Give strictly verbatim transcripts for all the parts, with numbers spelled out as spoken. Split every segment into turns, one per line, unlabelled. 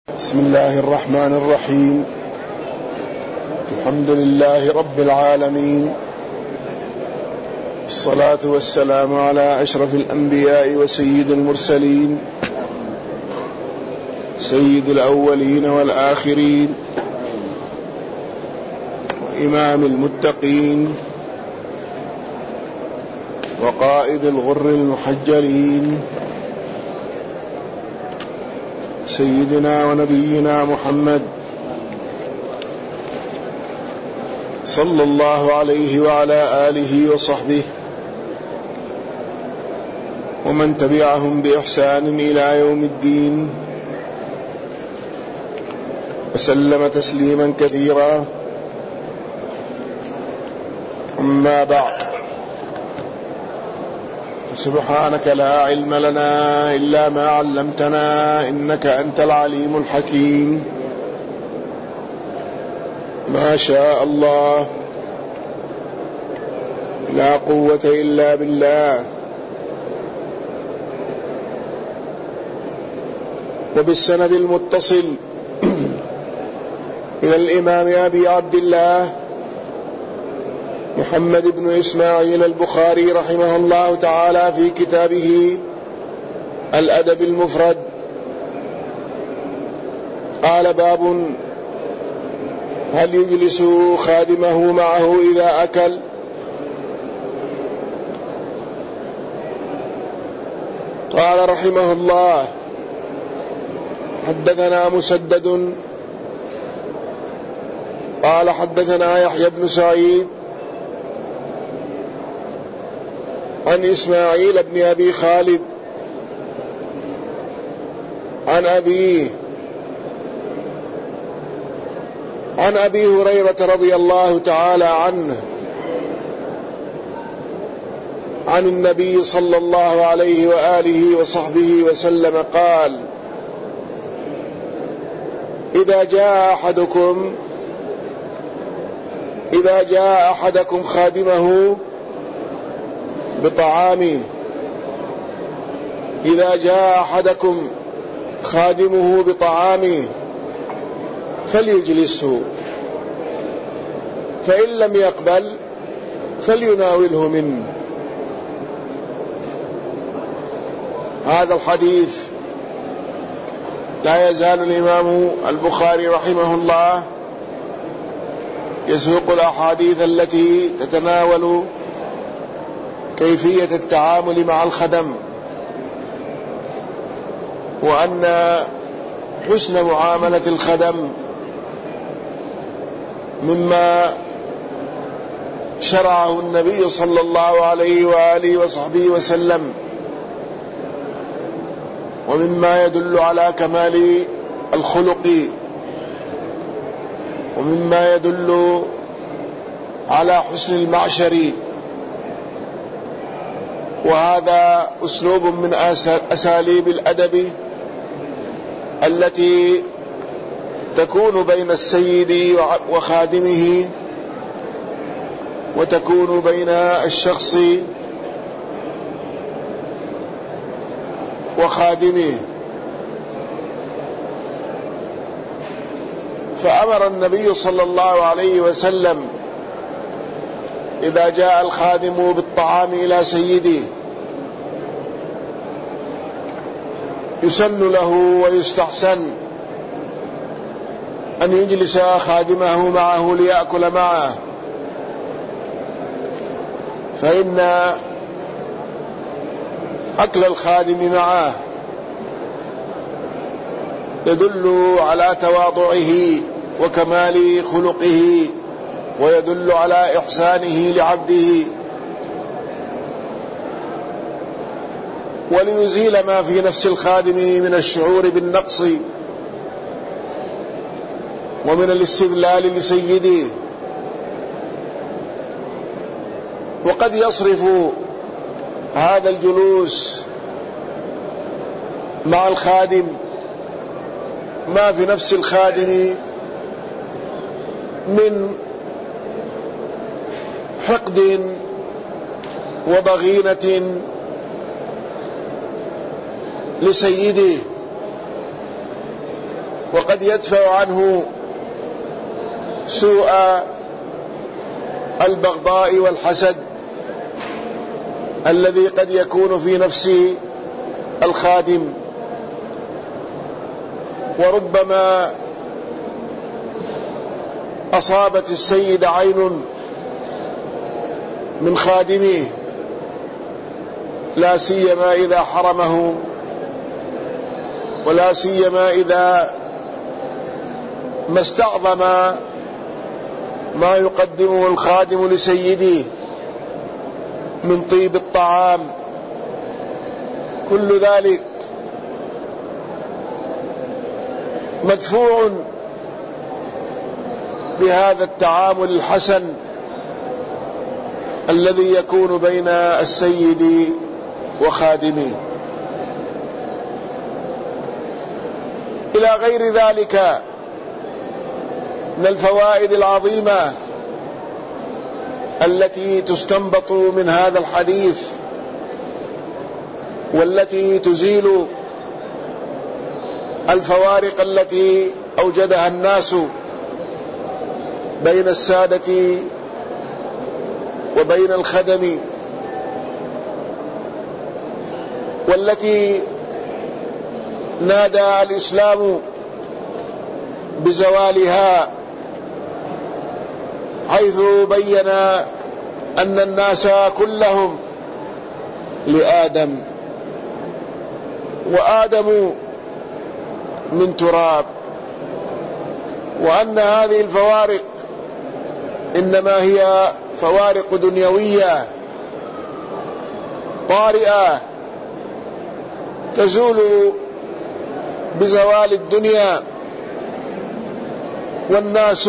بسم الله الرحمن الرحيم. الحمد لله رب العالمين، الصلاة والسلام على أشرف الأنبياء وسيد المرسلين، سيد الأولين والآخرين، وإمام المتقين، وقائد الغر المحجلين، سيدنا ونبينا محمد صلى الله عليه وعلى آله وصحبه ومن تبعهم بإحسان إلى يوم الدين، وسلم تسليما كثيرا. أما بعد، سبحانك لا علم لنا إلا ما علمتنا إنك أنت العليم الحكيم. ما شاء الله، لا قوة إلا بالله. وبالسند المتصل إلى الإمام أبي عبد الله محمد بن إسماعيل البخاري رحمه الله تعالى في كتابه الأدب المفرد، قال: باب هل يجلس خادمه معه إذا أكل؟ قال رحمه الله: حدثنا مسدد قال حدثنا يحيى بن سعيد عن إسماعيل بن أبي خالد عن أبيه عن أبي هريرة رضي الله تعالى عنه عن النبي صلى الله عليه وآله وصحبه وسلم قال: إذا جاء أحدكم إذا جاء أحدكم خادمه بطعامه إذا جاء أحدكم خادمه بطعامه فليجلسه، فإن لم يقبل فليناوله منه. هذا الحديث لا يزال الإمام البخاري رحمه الله يسوق الأحاديث التي تتناول كيفية التعامل مع الخدم، وأن حسن معاملة الخدم مما شرعه النبي صلى الله عليه وآله وصحبه وسلم، ومما يدل على كمال الخلق، ومما يدل على حسن المعشر. وهذا أسلوب من أساليب الأدب التي تكون بين السيد وخادمه، وتكون بين الشخص وخادمه. فأمر النبي صلى الله عليه وسلم إذا جاء الخادم بالطعام إلى سيده يسن له ويستحسن أن يجلس خادمه معه ليأكل معه، فإن أكل الخادم معه يدل على تواضعه وكمال خلقه، ويدل على إحسانه لعبده، وليزيل ما في نفس الخادم من الشعور بالنقص ومن الاستذلال لسيده. وقد يصرف هذا الجلوس مع الخادم ما في نفس الخادم من حقد وضغينة لسيده، وقد يدفع عنه سوء البغضاء والحسد الذي قد يكون في نفس الخادم. وربما أصابت السيد عين من خادمه، لا سيما إذا حرمه، ولا سيما إذا ما استعظم ما يقدمه الخادم لسيده من طيب الطعام. كل ذلك مدفوع بهذا التعامل الحسن الذي يكون بين السيد وخادمه. إلى غير ذلك من الفوائد العظيمة التي تستنبط من هذا الحديث، والتي تزيل الفوارق التي أوجدها الناس بين السادة وبين الخدم، والتي نادى الإسلام بزوالها، حيث بين أن الناس كلهم لآدم، وآدم من تراب، وأن هذه الفوارق إنما هي فوارق دنيوية طارئة تزول بزوال الدنيا، والناس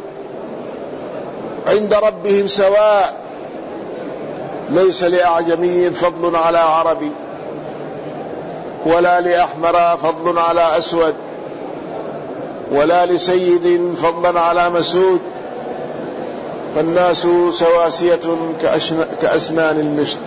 عند ربهم سواء، ليس لأعجمي فضل على عربي، ولا لأحمر فضل على أسود، ولا لسيد فضلا على مسود، فالناس سواسية كأسنان المشط.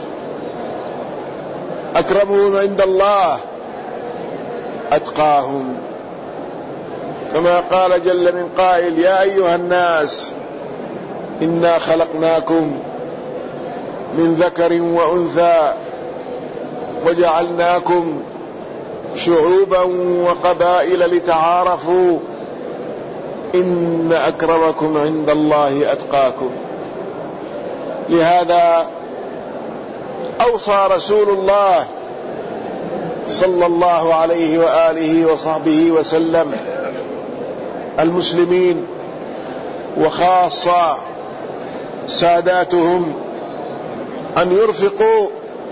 أكرمهم عند الله أتقاهم، كما قال جل من قائل: يا أيها الناس إنا خلقناكم من ذكر وأنثى وجعلناكم شعوبا وقبائل لتعارفوا إن أكرمكم عند الله أتقاكم. لهذا أوصى رسول الله صلى الله عليه وآله وصحبه وسلم المسلمين، وخاصة ساداتهم، أن يرفقوا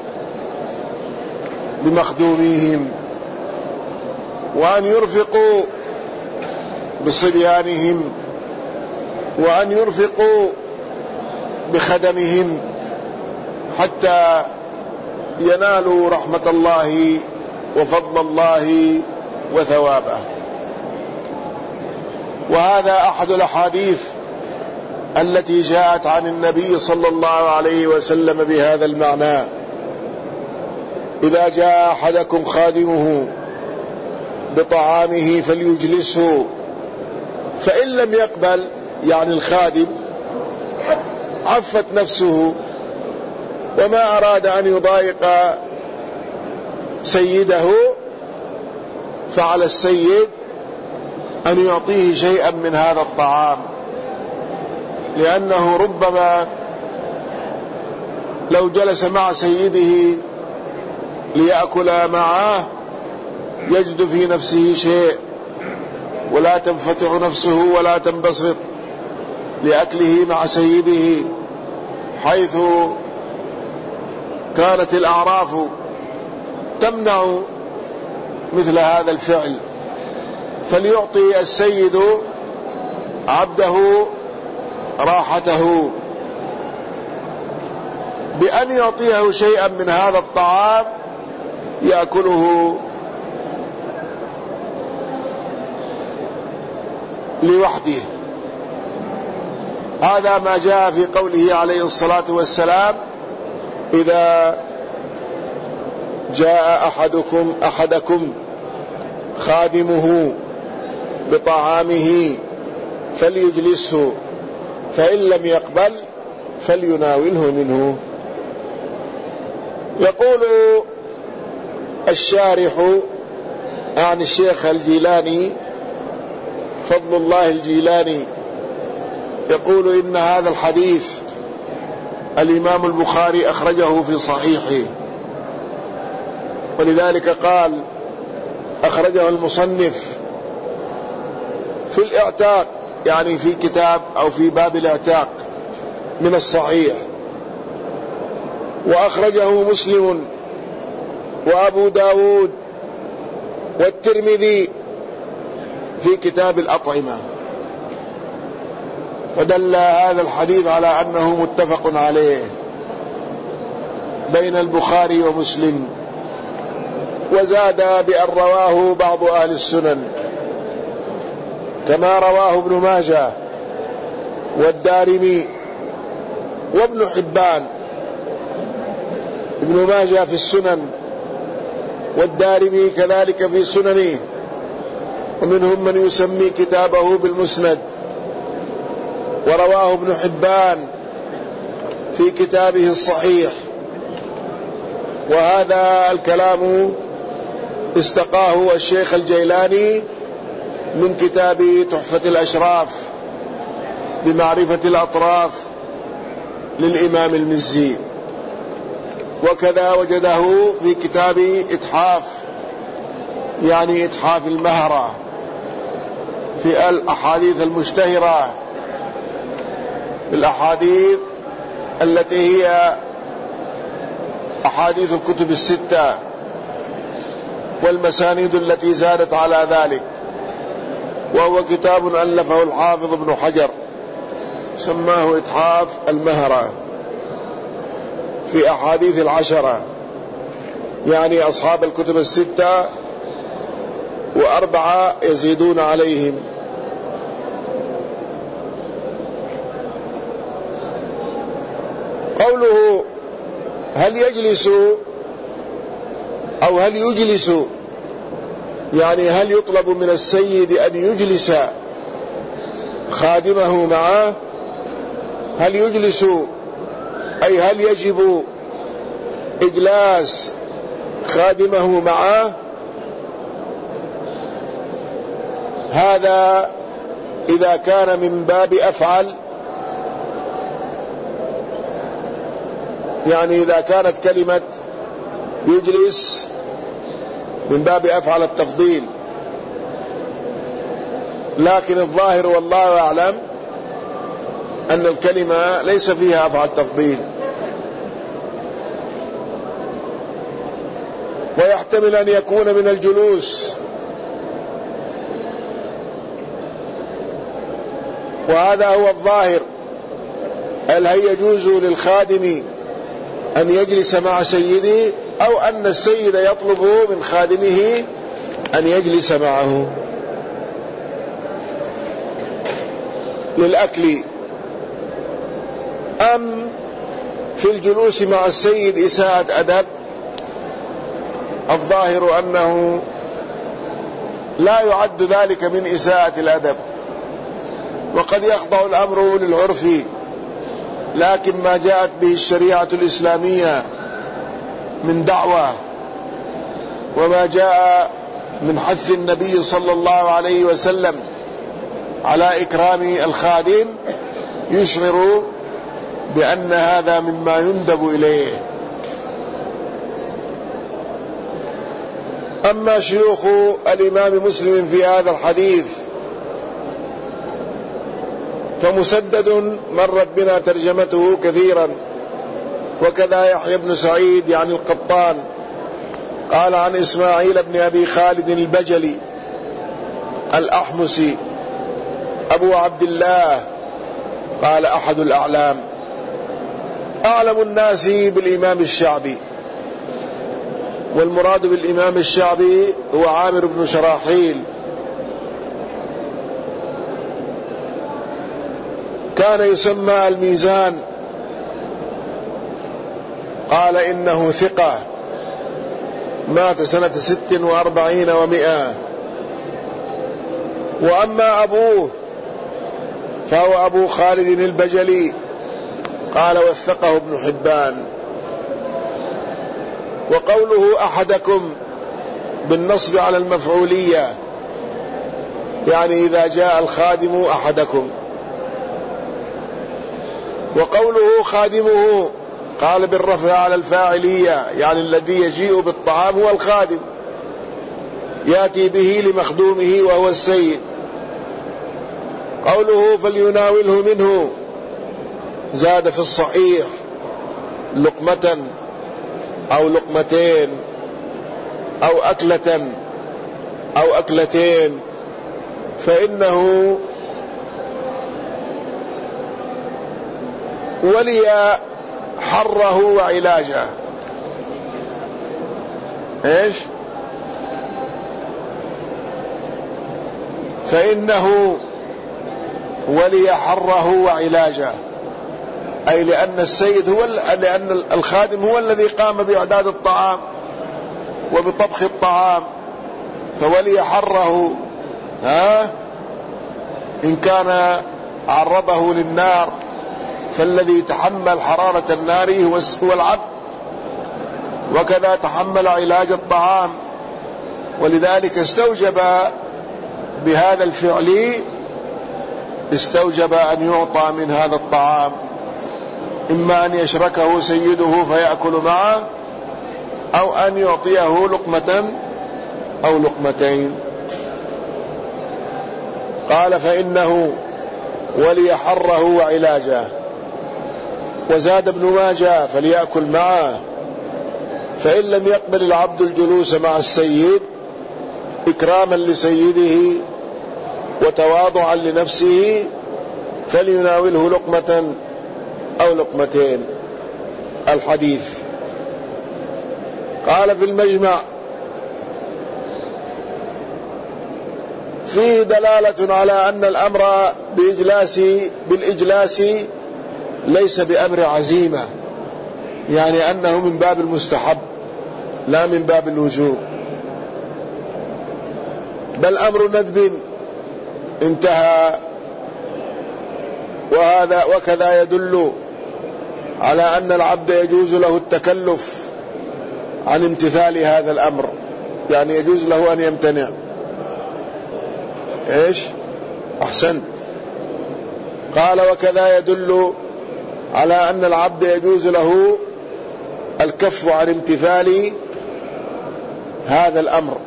بمخدوميهم، وأن يرفقوا بصبيانهم، وأن يرفقوا بخدمهم، حتى ينالوا رحمة الله وفضل الله وثوابه. وهذا أحد الأحاديث التي جاءت عن النبي صلى الله عليه وسلم بهذا المعنى: إذا جاء أحدكم خادمه بطعامه فليجلسه، فإن لم يقبل، يعني الخادم عفت نفسه وما أراد أن يضايق سيده، فعلى السيد أن يعطيه شيئا من هذا الطعام، لأنه ربما لو جلس مع سيده ليأكل معه يجد في نفسه شيء، ولا تنفتح نفسه ولا تنبسط لأكله مع سيده، حيث كانت الأعراف تمنع مثل هذا الفعل. فليعطي السيد عبده راحته بأن يعطيه شيئا من هذا الطعام يأكله لوحده. هذا ما جاء في قوله عليه الصلاة والسلام: إذا جاء أحدكم أحدكم خادمه بطعامه فليجلسه، فإن لم يقبل فليناوله منه. يقول الشارح عن الشيخ الجيلاني فضل الله الجيلاني، يقول إن هذا الحديث الإمام البخاري أخرجه في صحيحه، ولذلك قال أخرجه المصنف في الإعتاق، يعني في كتاب أو في باب الإعتاق من الصحيح، وأخرجه مسلم وأبو داود والترمذي في كتاب الأطعمة، فدل هذا الحديث على أنه متفق عليه بين البخاري ومسلم. وزاد بأن رواه بعض أهل السنن كما رواه ابن ماجه والدارمي وابن حبان. ابن ماجه في السنن والدارمي كذلك في سننه، ومنهم من يسمي كتابه بالمسند. ورواه ابن حبان في كتابه الصحيح، وهذا الكلام استقاه الشيخ الجيلاني من كتاب تحفة الأشراف بمعرفة الأطراف للإمام المزي، وكذا وجده في كتاب إتحاف، يعني إتحاف المهرة، في الأحاديث المشتهرة، الأحاديث التي هي أحاديث الكتب الستة والمسانيد التي زادت على ذلك. وهو كتاب ألفه الحافظ ابن حجر سماه إتحاف المهرة في أحاديث العشرة، يعني أصحاب الكتب الستة وأربعة يزيدون عليهم. قوله هل يجلس أو هل يجلس، يعني هل يطلب من السيد أن يجلس خادمه معه؟ هل يجلس أي هل يجب إجلاس خادمه معه؟ هذا إذا كان من باب أفعل، يعني إذا كانت كلمة يجلس من باب أفعل التفضيل، لكن الظاهر والله أعلم أن الكلمة ليس فيها أفعل تفضيل، ويحتمل أن يكون من الجلوس، وهذا هو الظاهر. هل هي يجوز للخادم أن يجلس مع سيده، أو أن السيد يطلب من خادمه أن يجلس معه للأكل، أم في الجلوس مع السيد إساءة أدب؟ الظاهر أنه لا يعد ذلك من إساءة الأدب، وقد يخضع الأمر للعرف، لكن ما جاءت به الشريعة الإسلامية من دعوة، وما جاء من حث النبي صلى الله عليه وسلم على إكرام الخادم يشعر بأن هذا مما يندب إليه. أما شيوخ الإمام مسلم في هذا الحديث فمسدد مرت بنا ترجمته كثيرا، وكذا يحيى بن سعيد يعني القطان قال عن إسماعيل بن أبي خالد البجلي الأحمسي أبو عبد الله قال أحد الأعلام، أعلم الناس بالإمام الشعبي، والمراد بالإمام الشعبي هو عامر بن شراحيل، كان يسمى الميزان، قال إنه ثقة، مات سنة ست وأربعين ومئة، وأما أبوه فهو أبو خالد البجلي، قال وثقه ابن حبان. وقوله أحدكم بالنصب على المفعولية، يعني إذا جاء الخادم أحدكم. وقوله خادمه قال بالرفع على الفاعلية، يعني الذي يجيء بالطعام هو الخادم، يأتي به لمخدومه وهو السيد. قوله فليناوله منه، زاد في الصحيح لقمة أو لقمتين أو أكلة أو أكلتين، فإنه ولي حره وعلاجه. إيش؟ فإنه ولي حره وعلاجه، أي لأن السيد هو لأن الخادم هو الذي قام بإعداد الطعام وبطبخ الطعام، فولي حره ها إن كان عرضه للنار، فالذي تحمل حرارة النار هو العبد، وكذا تحمل علاج الطعام. ولذلك استوجب بهذا الفعل استوجب أن يعطى من هذا الطعام، إما أن يشركه سيده فيأكل معه، أو أن يعطيه لقمة أو لقمتين. قال فإنه ولي حره وعلاجه. وزاد ابن ماجه فليأكل معه، فإن لم يقبل العبد الجلوس مع السيد إكراما لسيده وتواضعا لنفسه فليناوله لقمة أو لقمتين. الحديث. قال في المجمع فيه دلالة على أن الأمر بإجلاس بالإجلاس ليس بأمر عزيمة، يعني أنه من باب المستحب لا من باب الوجوب، بل أمر ندب انتهى. وهذا وكذا يدل على أن العبد يجوز له التكلف عن امتثال هذا الأمر، يعني يجوز له أن يمتنع. إيش؟ أحسنت. قال وكذا يدل على أن العبد يجوز له الكف عن امتثال هذا الأمر.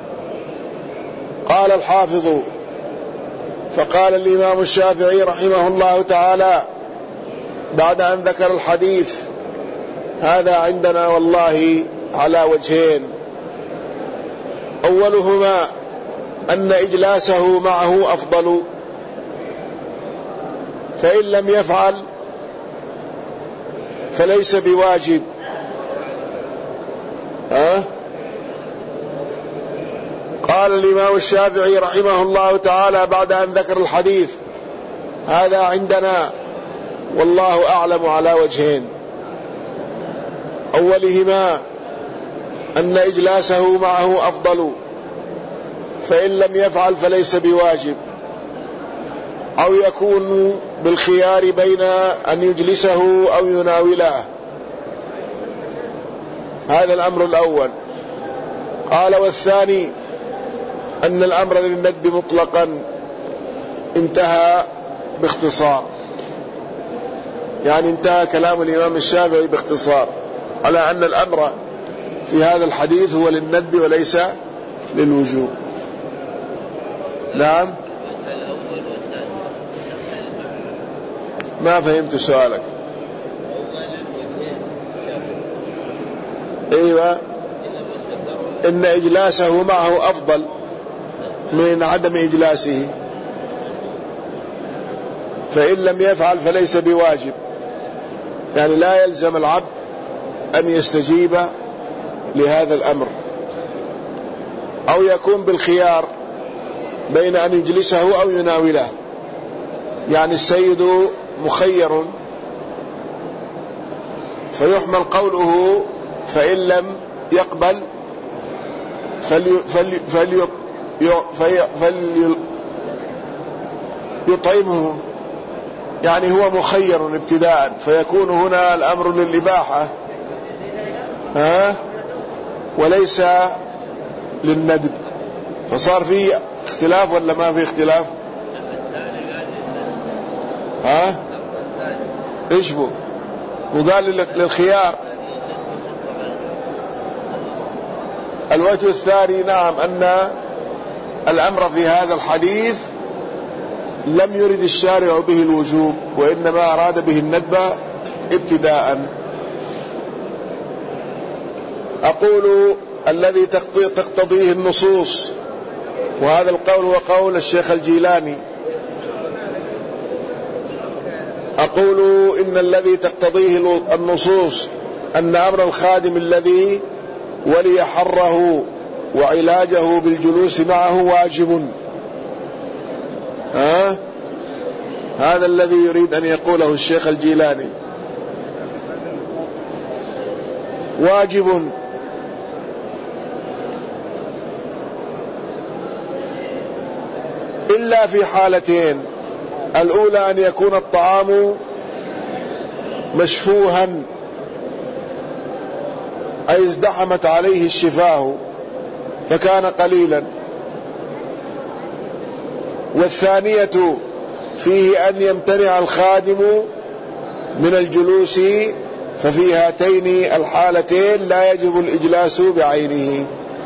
قال الحافظ فقال الإمام الشافعي رحمه الله تعالى بعد أن ذكر الحديث: هذا عندنا والله على وجهين، أولهما أن إجلاسه معه أفضل، فإن لم يفعل فليس بواجب. أه؟ قال الإمام الشافعي رحمه الله تعالى بعد أن ذكر الحديث: هذا عندنا والله أعلم على وجهين، أولهما أن إجلاسه معه أفضل، فإن لم يفعل فليس بواجب، أو يكون بالخيار بين أن يجلسه أو يناوله. هذا الأمر الأول. قال والثاني أن الأمر للندب مطلقا انتهى باختصار، يعني انتهى كلام الإمام الشافعي باختصار على أن الأمر في هذا الحديث هو للندب وليس للوجوب. نعم، ما فهمت سؤالك. ايوه، ان اجلاسه معه افضل من عدم اجلاسه، فان لم يفعل فليس بواجب، يعني لا يلزم العبد ان يستجيب لهذا الامر، او يكون بالخيار بين ان يجلسه او يناوله، يعني السيد مخير، فيحمل قوله فإن لم يقبل فلي فلي فلي فلي يطعمه، يعني هو مخير ابتداء، فيكون هنا الأمر للإباحة ها وليس للندب. فصار في اختلاف ولا ما في اختلاف؟ ها ايش بو؟ وقال للخيار. الوجه الثاني نعم أن الأمر في هذا الحديث لم يرد الشارع به الوجوب، وإنما أراد به الندب ابتداء. أقول الذي تقتضيه النصوص، وهذا القول هو قول الشيخ الجيلاني. أقول إن الذي تقتضيه النصوص أن أمر الخادم الذي ولي حره وعلاجه بالجلوس معه واجب. ها؟ هذا الذي يريد أن يقوله الشيخ الجيلاني، واجب. إلا في حالتين: الأولى أن يكون الطعام مشفوها أي ازدحمت عليه الشفاه فكان قليلا، والثانية فيه أن يمتنع الخادم من الجلوس، ففي هاتين الحالتين لا يجب الإجلاس بعينه.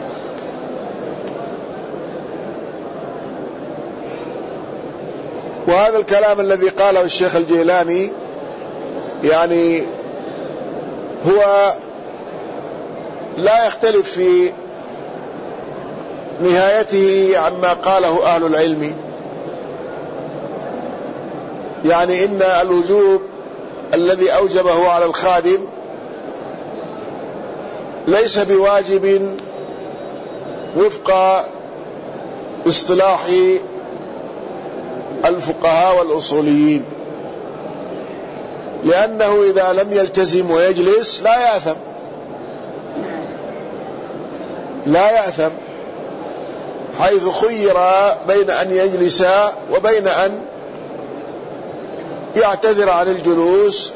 وهذا الكلام الذي قاله الشيخ الجيلاني يعني هو لا يختلف في نهايته عما قاله أهل العلم، يعني إن الوجوب الذي أوجبه على الخادم ليس بواجب وفق اصطلاح الفقهاء والأصوليين، لأنه إذا لم يلتزم ويجلس لا يأثم لا يأثم حيث خير بين أن يجلس وبين أن يعتذر عن الجلوس،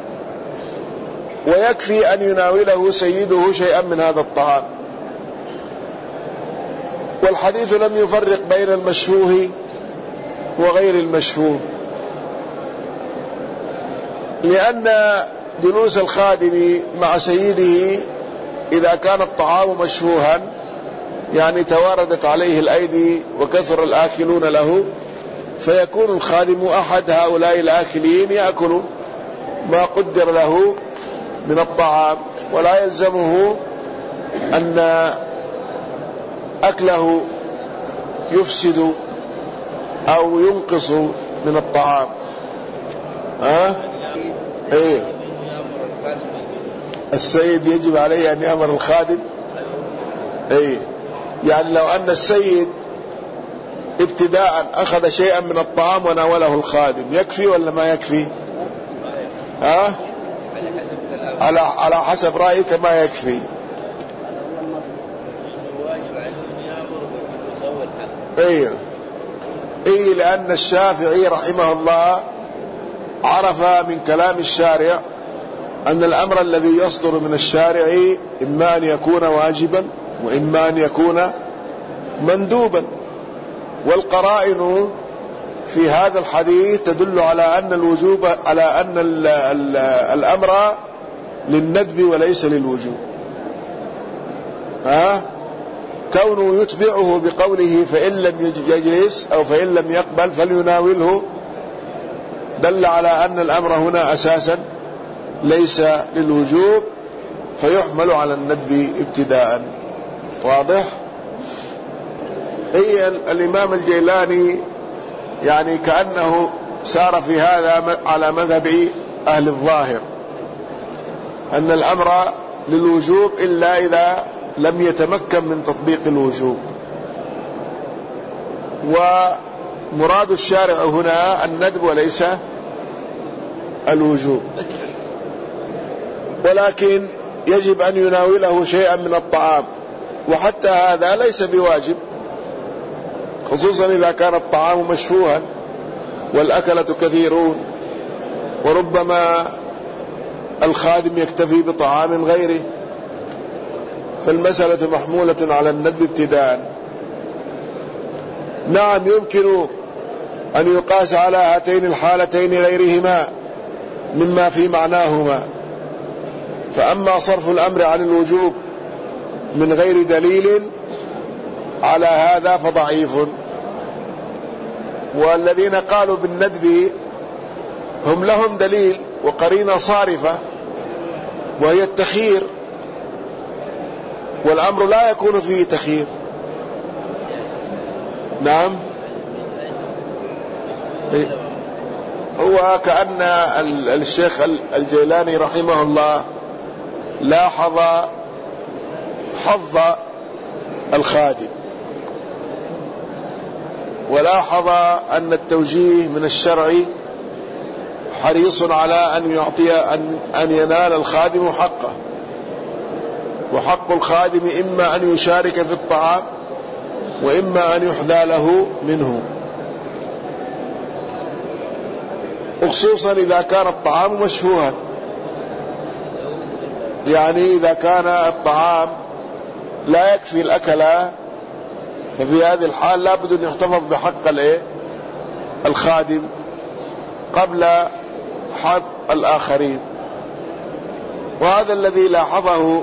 ويكفي أن يناوله سيده شيئا من هذا الطعام. والحديث لم يفرق بين المشفوه وغير المشفوه، لأن جلوس الخادم مع سيده إذا كان الطعام مشفوها يعني تواردت عليه الأيدي وكثر الآكلون له، فيكون الخادم أحد هؤلاء الآكلين يأكل ما قدر له من الطعام، ولا يلزمه أن أكله يفسد أو ينقص من الطعام. ها؟ أه؟ إيه؟ السيد يجب عليه أن يأمر الخادم. إيه؟ يعني لو أن السيد ابتداء أخذ شيئا من الطعام وناوله الخادم يكفي ولا ما يكفي؟ ها؟ أه؟ على على حسب رأيك ما يكفي. إيه؟ إيه؟ لأن الشافعي رحمه الله عرف من كلام الشارع أن الأمر الذي يصدر من الشارع إما أن يكون واجبا وإما أن يكون مندوبا، والقرائن في هذا الحديث تدل على أن الوجوب على أن ال ال الأمر للندب وليس للوجوب. ها؟ كونه يتبعه بقوله فإن لم يجلس أو فإن لم يقبل فليناوله دل على أن الأمر هنا أساسا ليس للوجوب، فيحمل على الندب ابتداء. واضح؟ هي الإمام الجيلاني يعني كأنه سار في هذا على مذهب أهل الظاهر أن الأمر للوجوب إلا إذا لم يتمكن من تطبيق الوجوب، ومراد الشارع هنا الندب وليس الوجوب، ولكن يجب أن يناوله شيئا من الطعام، وحتى هذا ليس بواجب، خصوصا إذا كان الطعام مشفوها والأكلة كثيرون، وربما الخادم يكتفي بطعام غيره، فالمسألة محمولة على الندب ابتداء. نعم يمكن أن يقاس على هاتين الحالتين غيرهما مما في معناهما، فأما صرف الأمر عن الوجوب من غير دليل على هذا فضعيف. والذين قالوا بالندب هم لهم دليل وقرينة صارفة وهي التخيير، والأمر لا يكون فيه تخيير. نعم، هو كأن الشيخ الجيلاني رحمه الله لاحظ حظ الخادم، ولاحظ أن التوجيه من الشرع حريص على أن يعطي أن, أن ينال الخادم حقه، وحق الخادم إما أن يشارك في الطعام وإما أن يحدى له منه، وخصوصا إذا كان الطعام مشفوها. يعني إذا كان الطعام لا يكفي الأكل، ففي هذه الحال لا بد أن يحتفظ بحق الخادم قبل حق الآخرين. وهذا الذي لاحظه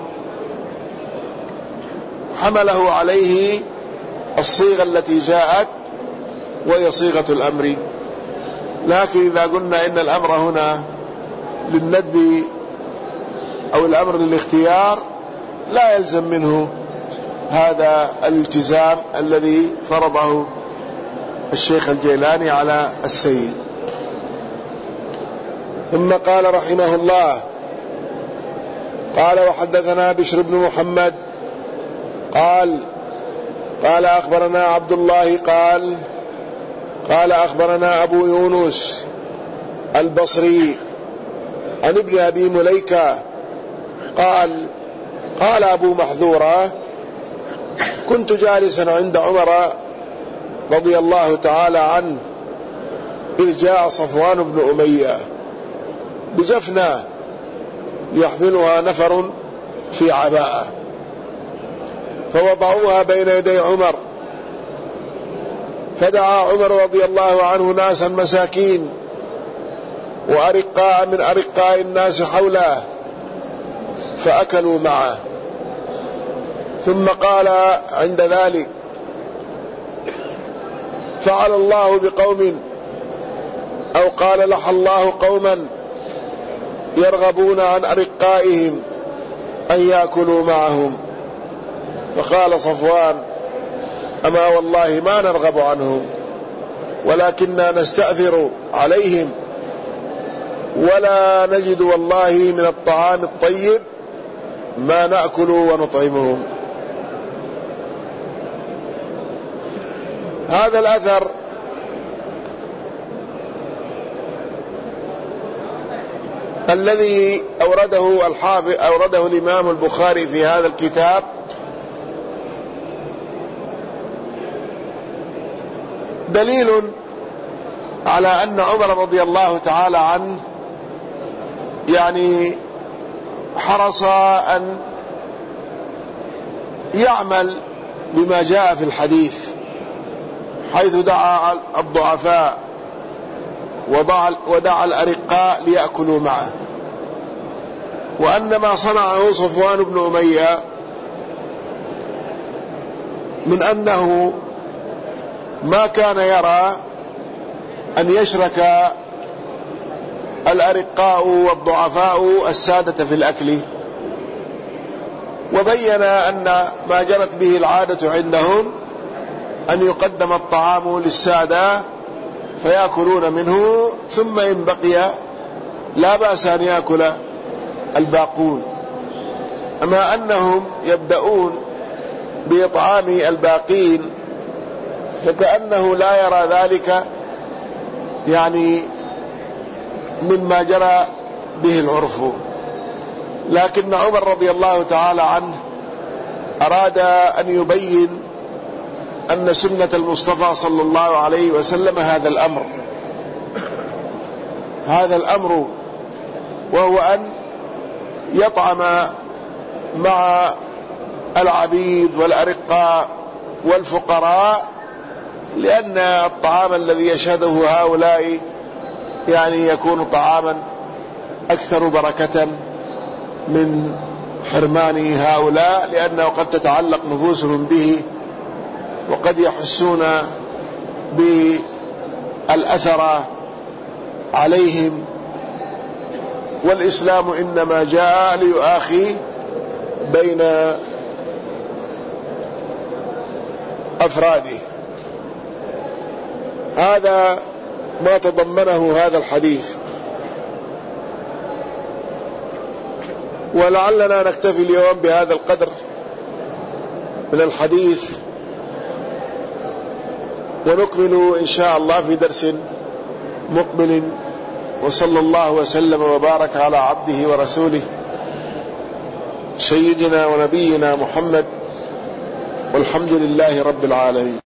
حمله عليه الصيغة التي جاءت وهي صيغة الأمر. لكن إذا قلنا إن الأمر هنا للندب أو الأمر للاختيار لا يلزم منه هذا الالتزام الذي فرضه الشيخ الجيلاني على السيد. ثم قال رحمه الله: قال وحدثنا بشر بن محمد قال قال أخبرنا عبد الله قال قال أخبرنا أبو يونس البصري عن ابن أبي مليكة قال قال أبو محذورة: كنت جالسا عند عمر رضي الله تعالى عنه إذ جاء صفوان بن أمية بجفنة يحملها نفر في عباءة، فوضعوها بين يدي عمر، فدعا عمر رضي الله عنه ناسا مساكين وأرقاء من أرقاء الناس حوله فأكلوا معه، ثم قال عند ذلك: فعل الله بقوم، أو قال لح الله قوما يرغبون عن أرقائهم أن يأكلوا معهم. فقال صفوان: أما والله ما نرغب عنهم، ولكننا نستأثر عليهم، ولا نجد والله من الطعام الطيب ما نأكل ونطعمهم. هذا الأثر الذي أورده الحافظ أورده الإمام البخاري في هذا الكتاب دليل على أن عمر رضي الله تعالى عنه يعني حرص أن يعمل بما جاء في الحديث، حيث دعا الضعفاء ودعا الأرقاء ليأكلوا معه، وأن ما صنعه صفوان بن أمية من أنه ما كان يرى أن يشرك الأرقاء والضعفاء السادة في الأكل، وبين أن ما جرت به العادة عندهم أن يقدم الطعام للسادة فيأكلون منه، ثم إن بقي لا بأس أن يأكل الباقون. أما أنهم يبدأون بإطعام الباقين فكأنه لا يرى ذلك يعني مما جرى به العرف. لكن عمر رضي الله تعالى عنه أراد أن يبين أن سنة المصطفى صلى الله عليه وسلم هذا الأمر، هذا الأمر، وهو أن يطعم مع العبيد والأرقاء والفقراء، لأن الطعام الذي يشهده هؤلاء يعني يكون طعاما أكثر بركة من حرمان هؤلاء، لأنه قد تتعلق نفوسهم به وقد يحسون بالأثر عليهم. والإسلام إنما جاء ليؤاخي بين أفراده. هذا ما تضمنه هذا الحديث، ولعلنا نكتفي اليوم بهذا القدر من الحديث، ونكمل إن شاء الله في درس مقبل. وصلى الله وسلم وبارك على عبده ورسوله سيدنا ونبينا محمد، والحمد لله رب العالمين.